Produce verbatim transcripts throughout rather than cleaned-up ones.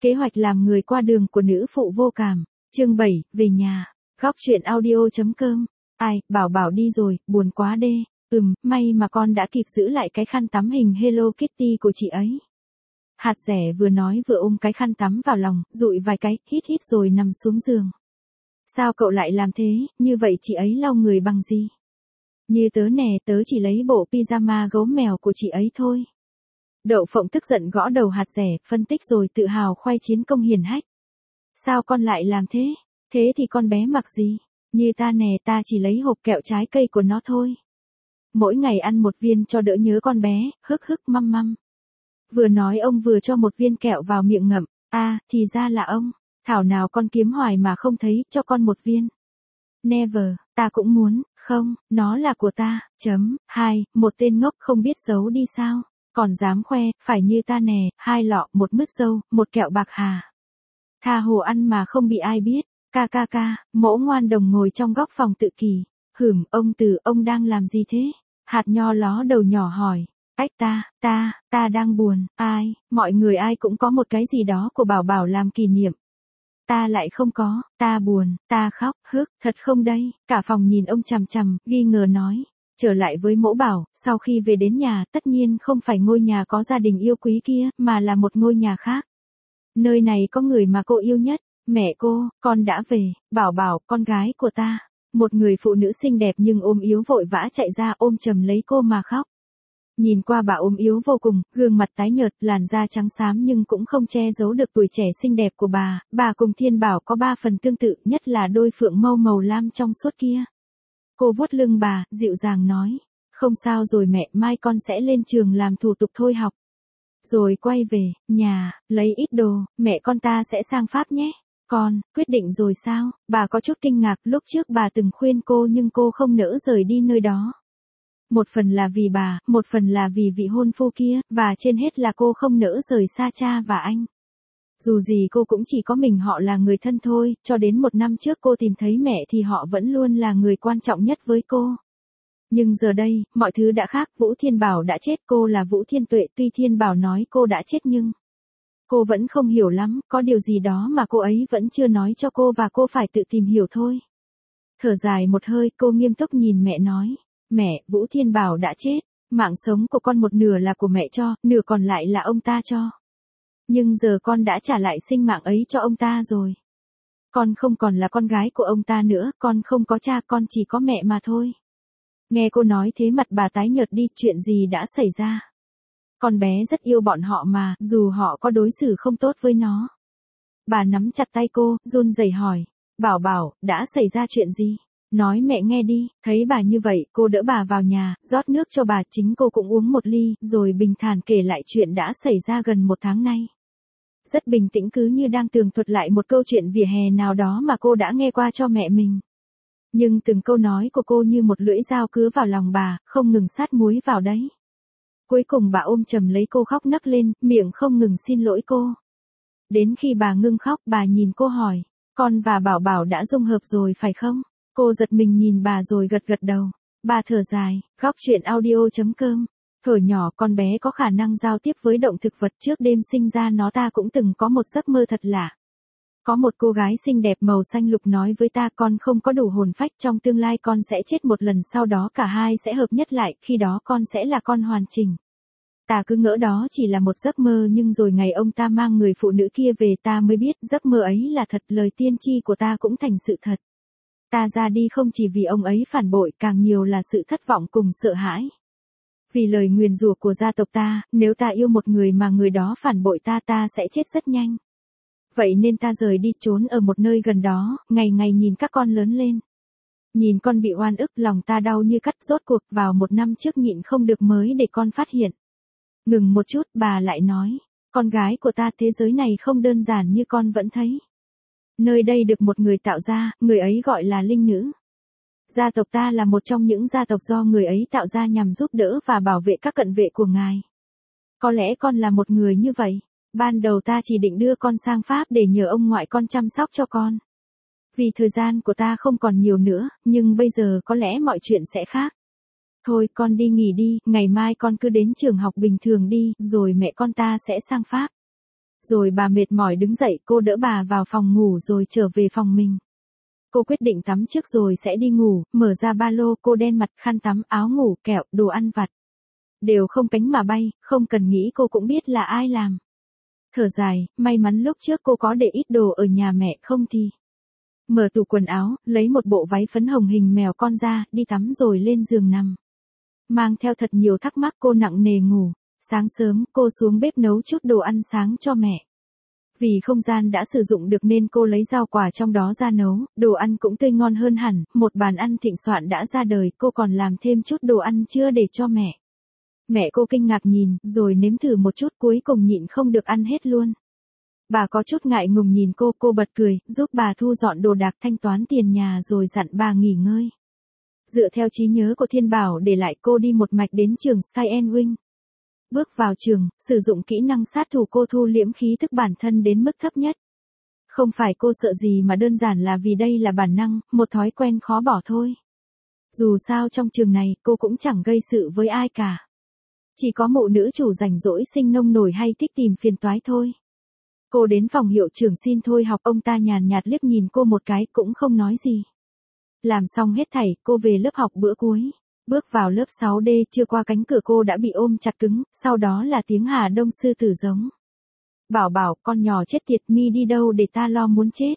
Kế hoạch làm người qua đường của nữ phụ vô cảm. Chương bảy, về nhà. Góc truyện audio.com. Ai, Bảo Bảo đi rồi, buồn quá đê. Ừm, may mà con đã kịp giữ lại cái khăn tắm hình Hello Kitty của chị ấy. Hạt rẻ vừa nói vừa ôm cái khăn tắm vào lòng, dụi vài cái, hít hít rồi nằm xuống giường. Sao cậu lại làm thế, như vậy chị ấy lau người bằng gì? Như tớ nè, tớ chỉ lấy bộ pyjama gấu mèo của chị ấy thôi. Đậu Phộng tức giận gõ đầu hạt rẻ, phân tích rồi tự hào khoe chiến công hiển hách. Sao con lại làm thế? Thế thì con bé mặc gì? Như ta nè, ta chỉ lấy hộp kẹo trái cây của nó thôi. Mỗi ngày ăn một viên cho đỡ nhớ con bé, hức hức măm măm. Vừa nói ông vừa cho một viên kẹo vào miệng ngậm. À, thì ra là ông. Thảo nào con kiếm hoài mà không thấy, cho con một viên. Never, ta cũng muốn, không, nó là của ta, chấm, hai, một tên ngốc không biết giấu đi sao, còn dám khoe, phải như ta nè, hai lọ, một mứt dâu, một kẹo bạc hà. Tha hồ ăn mà không bị ai biết, ca ca ca, mỗ ngoan đồng ngồi trong góc phòng tự kỷ, hửm, ông Từ, ông đang làm gì thế? Hạt nho ló đầu nhỏ hỏi, ách ta, ta, ta đang buồn, ai, mọi người ai cũng có một cái gì đó của Bảo Bảo làm kỷ niệm. Ta lại không có, ta buồn, ta khóc, hức, thật không đây, cả phòng nhìn ông chằm chằm, nghi ngờ nói, trở lại với mỗ Bảo, sau khi về đến nhà, tất nhiên không phải ngôi nhà có gia đình yêu quý kia, mà là một ngôi nhà khác. Nơi này có người mà cô yêu nhất, mẹ cô, con đã về, Bảo Bảo, con gái của ta. Một người phụ nữ xinh đẹp nhưng ôm yếu vội vã chạy ra ôm chầm lấy cô mà khóc. Nhìn qua bà ôm yếu vô cùng, gương mặt tái nhợt, làn da trắng xám nhưng cũng không che giấu được tuổi trẻ xinh đẹp của bà, bà cùng Thiên Bảo có ba phần tương tự, nhất là đôi phượng mâu màu lam trong suốt kia. Cô vuốt lưng bà, dịu dàng nói, không sao rồi mẹ, mai con sẽ lên trường làm thủ tục thôi học. Rồi quay về, nhà, lấy ít đồ, mẹ con ta sẽ sang Pháp nhé. Con, quyết định rồi sao? Bà có chút kinh ngạc, lúc trước bà từng khuyên cô nhưng cô không nỡ rời đi nơi đó. Một phần là vì bà, một phần là vì vị hôn phu kia, và trên hết là cô không nỡ rời xa cha và anh. Dù gì cô cũng chỉ có mình họ là người thân thôi, cho đến một năm trước cô tìm thấy mẹ thì họ vẫn luôn là người quan trọng nhất với cô. Nhưng giờ đây, mọi thứ đã khác, Vũ Thiên Bảo đã chết, cô là Vũ Thiên Tuệ, tuy Thiên Bảo nói cô đã chết nhưng cô vẫn không hiểu lắm, có điều gì đó mà cô ấy vẫn chưa nói cho cô và cô phải tự tìm hiểu thôi. Thở dài một hơi, cô nghiêm túc nhìn mẹ nói, mẹ, Vũ Thiên Bảo đã chết, mạng sống của con một nửa là của mẹ cho, nửa còn lại là ông ta cho. Nhưng giờ con đã trả lại sinh mạng ấy cho ông ta rồi. Con không còn là con gái của ông ta nữa, con không có cha, con chỉ có mẹ mà thôi. Nghe cô nói thế mặt bà tái nhợt đi, chuyện gì đã xảy ra? Con bé rất yêu bọn họ mà, dù họ có đối xử không tốt với nó. Bà nắm chặt tay cô, run rẩy hỏi, Bảo Bảo, đã xảy ra chuyện gì? Nói mẹ nghe đi, thấy bà như vậy, cô đỡ bà vào nhà, rót nước cho bà, chính cô cũng uống một ly, rồi bình thản kể lại chuyện đã xảy ra gần một tháng nay. Rất bình tĩnh cứ như đang tường thuật lại một câu chuyện vỉa hè nào đó mà cô đã nghe qua cho mẹ mình. Nhưng từng câu nói của cô như một lưỡi dao cứa vào lòng bà, không ngừng sát muối vào đấy. Cuối cùng bà ôm chầm lấy cô khóc nấc lên, miệng không ngừng xin lỗi cô. Đến khi bà ngưng khóc, bà nhìn cô hỏi, con và Bảo Bảo đã dung hợp rồi phải không? Cô giật mình nhìn bà rồi gật gật đầu. Bà thở dài, góc truyện audio.com. Thuở nhỏ con bé có khả năng giao tiếp với động thực vật, trước đêm sinh ra nó ta cũng từng có một giấc mơ thật lạ. Có một cô gái xinh đẹp màu xanh lục nói với ta, con không có đủ hồn phách, trong tương lai con sẽ chết một lần, sau đó cả hai sẽ hợp nhất lại, khi đó con sẽ là con hoàn chỉnh. Ta cứ ngỡ đó chỉ là một giấc mơ, nhưng rồi ngày ông ta mang người phụ nữ kia về ta mới biết giấc mơ ấy là thật, lời tiên tri của ta cũng thành sự thật. Ta ra đi không chỉ vì ông ấy phản bội, càng nhiều là sự thất vọng cùng sợ hãi. Vì lời nguyền rủa của gia tộc ta, nếu ta yêu một người mà người đó phản bội ta, ta sẽ chết rất nhanh. Vậy nên ta rời đi trốn ở một nơi gần đó, ngày ngày nhìn các con lớn lên. Nhìn con bị oan ức, lòng ta đau như cắt, rốt cuộc vào một năm trước nhịn không được mới để con phát hiện. Ngừng một chút, bà lại nói, con gái của ta, thế giới này không đơn giản như con vẫn thấy. Nơi đây được một người tạo ra, người ấy gọi là linh nữ. Gia tộc ta là một trong những gia tộc do người ấy tạo ra nhằm giúp đỡ và bảo vệ các cận vệ của ngài. Có lẽ con là một người như vậy. Ban đầu ta chỉ định đưa con sang Pháp để nhờ ông ngoại con chăm sóc cho con. Vì thời gian của ta không còn nhiều nữa, nhưng bây giờ có lẽ mọi chuyện sẽ khác. Thôi con đi nghỉ đi, ngày mai con cứ đến trường học bình thường đi, rồi mẹ con ta sẽ sang Pháp. Rồi bà mệt mỏi đứng dậy, cô đỡ bà vào phòng ngủ rồi trở về phòng mình. Cô quyết định tắm trước rồi sẽ đi ngủ, mở ra ba lô, cô đen mặt, khăn tắm, áo ngủ, kẹo, đồ ăn vặt. Đều không cánh mà bay, không cần nghĩ cô cũng biết là ai làm. Thở dài, may mắn lúc trước cô có để ít đồ ở nhà mẹ, không thì. Mở tủ quần áo, lấy một bộ váy phấn hồng hình mèo con ra, đi tắm rồi lên giường nằm. Mang theo thật nhiều thắc mắc, cô nặng nề ngủ. Sáng sớm, cô xuống bếp nấu chút đồ ăn sáng cho mẹ. Vì không gian đã sử dụng được nên cô lấy rau quả trong đó ra nấu, đồ ăn cũng tươi ngon hơn hẳn, một bàn ăn thịnh soạn đã ra đời, cô còn làm thêm chút đồ ăn trưa để cho mẹ. Mẹ cô kinh ngạc nhìn, rồi nếm thử một chút, cuối cùng nhịn không được ăn hết luôn. Bà có chút ngại ngùng nhìn cô, cô bật cười, giúp bà thu dọn đồ đạc, thanh toán tiền nhà rồi dặn bà nghỉ ngơi. Dựa theo trí nhớ của Thiên Bảo để lại, cô đi một mạch đến trường Sky and Wing. Bước vào trường, sử dụng kỹ năng sát thủ, cô thu liễm khí thức bản thân đến mức thấp nhất. Không phải cô sợ gì mà đơn giản là vì đây là bản năng, một thói quen khó bỏ thôi. Dù sao trong trường này, cô cũng chẳng gây sự với ai cả. Chỉ có mụ nữ chủ rảnh rỗi sinh nông nổi hay thích tìm phiền toái thôi. Cô đến phòng hiệu trưởng xin thôi học, ông ta nhàn nhạt liếc nhìn cô một cái cũng không nói gì. Làm xong hết thảy, cô về lớp học bữa cuối. Bước vào lớp sáu D, chưa qua cánh cửa cô đã bị ôm chặt cứng, sau đó là tiếng Hà Đông sư tử giống. Bảo bảo, con nhỏ chết tiệt, mi đi đâu để ta lo muốn chết.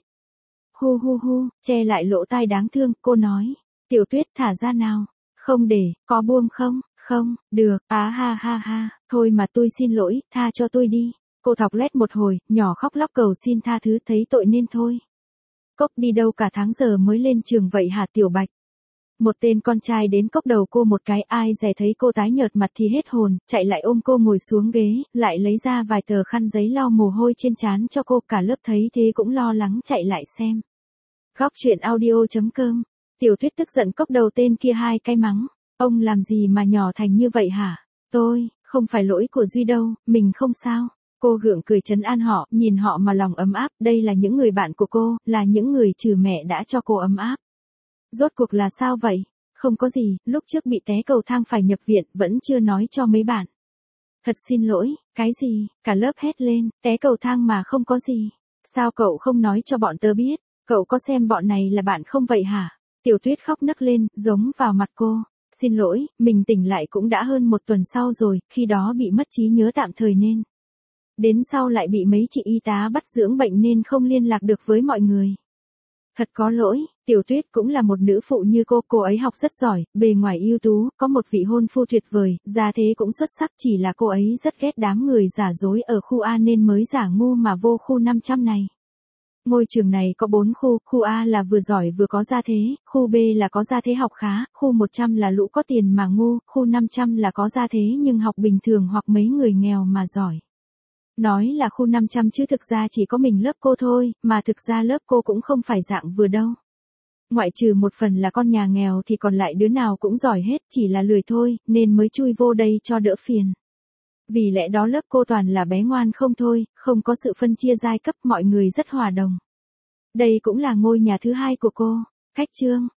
Hu hu hu, che lại lỗ tai đáng thương, cô nói. Tiểu Tuyết thả ra nào. Không để, có buông không? Không, được, á ha ha ha, thôi mà tôi xin lỗi, tha cho tôi đi. Cô thọc lét một hồi, nhỏ khóc lóc cầu xin tha thứ, thấy tội nên thôi. Cốc đi đâu cả tháng giờ mới lên trường vậy hả Tiểu Bạch? Một tên con trai đến cốc đầu cô một cái, ai dè thấy cô tái nhợt mặt thì hết hồn, chạy lại ôm cô ngồi xuống ghế, lại lấy ra vài tờ khăn giấy lau mồ hôi trên trán cho cô, cả lớp thấy thế cũng lo lắng chạy lại xem. Góc truyện audio chấm com. Tiểu Tuyết tức giận cốc đầu tên kia hai cái mắng. Ông làm gì mà nhỏ thành như vậy hả? Tôi, không phải lỗi của Duy đâu, mình không sao. Cô gượng cười trấn an họ, nhìn họ mà lòng ấm áp, đây là những người bạn của cô, là những người trừ mẹ đã cho cô ấm áp. Rốt cuộc là sao vậy? Không có gì, lúc trước bị té cầu thang phải nhập viện, vẫn chưa nói cho mấy bạn. Thật xin lỗi, cái gì? Cả lớp hét lên, té cầu thang mà không có gì. Sao cậu không nói cho bọn tớ biết? Cậu có xem bọn này là bạn không vậy hả? Tiểu Tuyết khóc nấc lên, giống vào mặt cô. Xin lỗi, mình tỉnh lại cũng đã hơn một tuần sau rồi, khi đó bị mất trí nhớ tạm thời nên. Đến sau lại bị mấy chị y tá bắt dưỡng bệnh nên không liên lạc được với mọi người. Thật có lỗi, Tiểu Tuyết cũng là một nữ phụ như cô, cô ấy học rất giỏi, bề ngoài ưu tú, có một vị hôn phu tuyệt vời, gia thế cũng xuất sắc, chỉ là cô ấy rất ghét đám người giả dối ở khu A nên mới giả ngu mà vô khu năm trăm này. Ngôi trường này có bốn khu, khu A là vừa giỏi vừa có gia thế, khu B là có gia thế học khá, khu một trăm là lũ có tiền mà ngu, khu năm trăm là có gia thế nhưng học bình thường hoặc mấy người nghèo mà giỏi. Nói là khu năm trăm chứ thực ra chỉ có mình lớp cô thôi, mà thực ra lớp cô cũng không phải dạng vừa đâu. Ngoại trừ một phần là con nhà nghèo thì còn lại đứa nào cũng giỏi hết, chỉ là lười thôi, nên mới chui vô đây cho đỡ phiền. Vì lẽ đó lớp cô toàn là bé ngoan không thôi, không có sự phân chia giai cấp, mọi người rất hòa đồng. Đây cũng là ngôi nhà thứ hai của cô. Khách trương,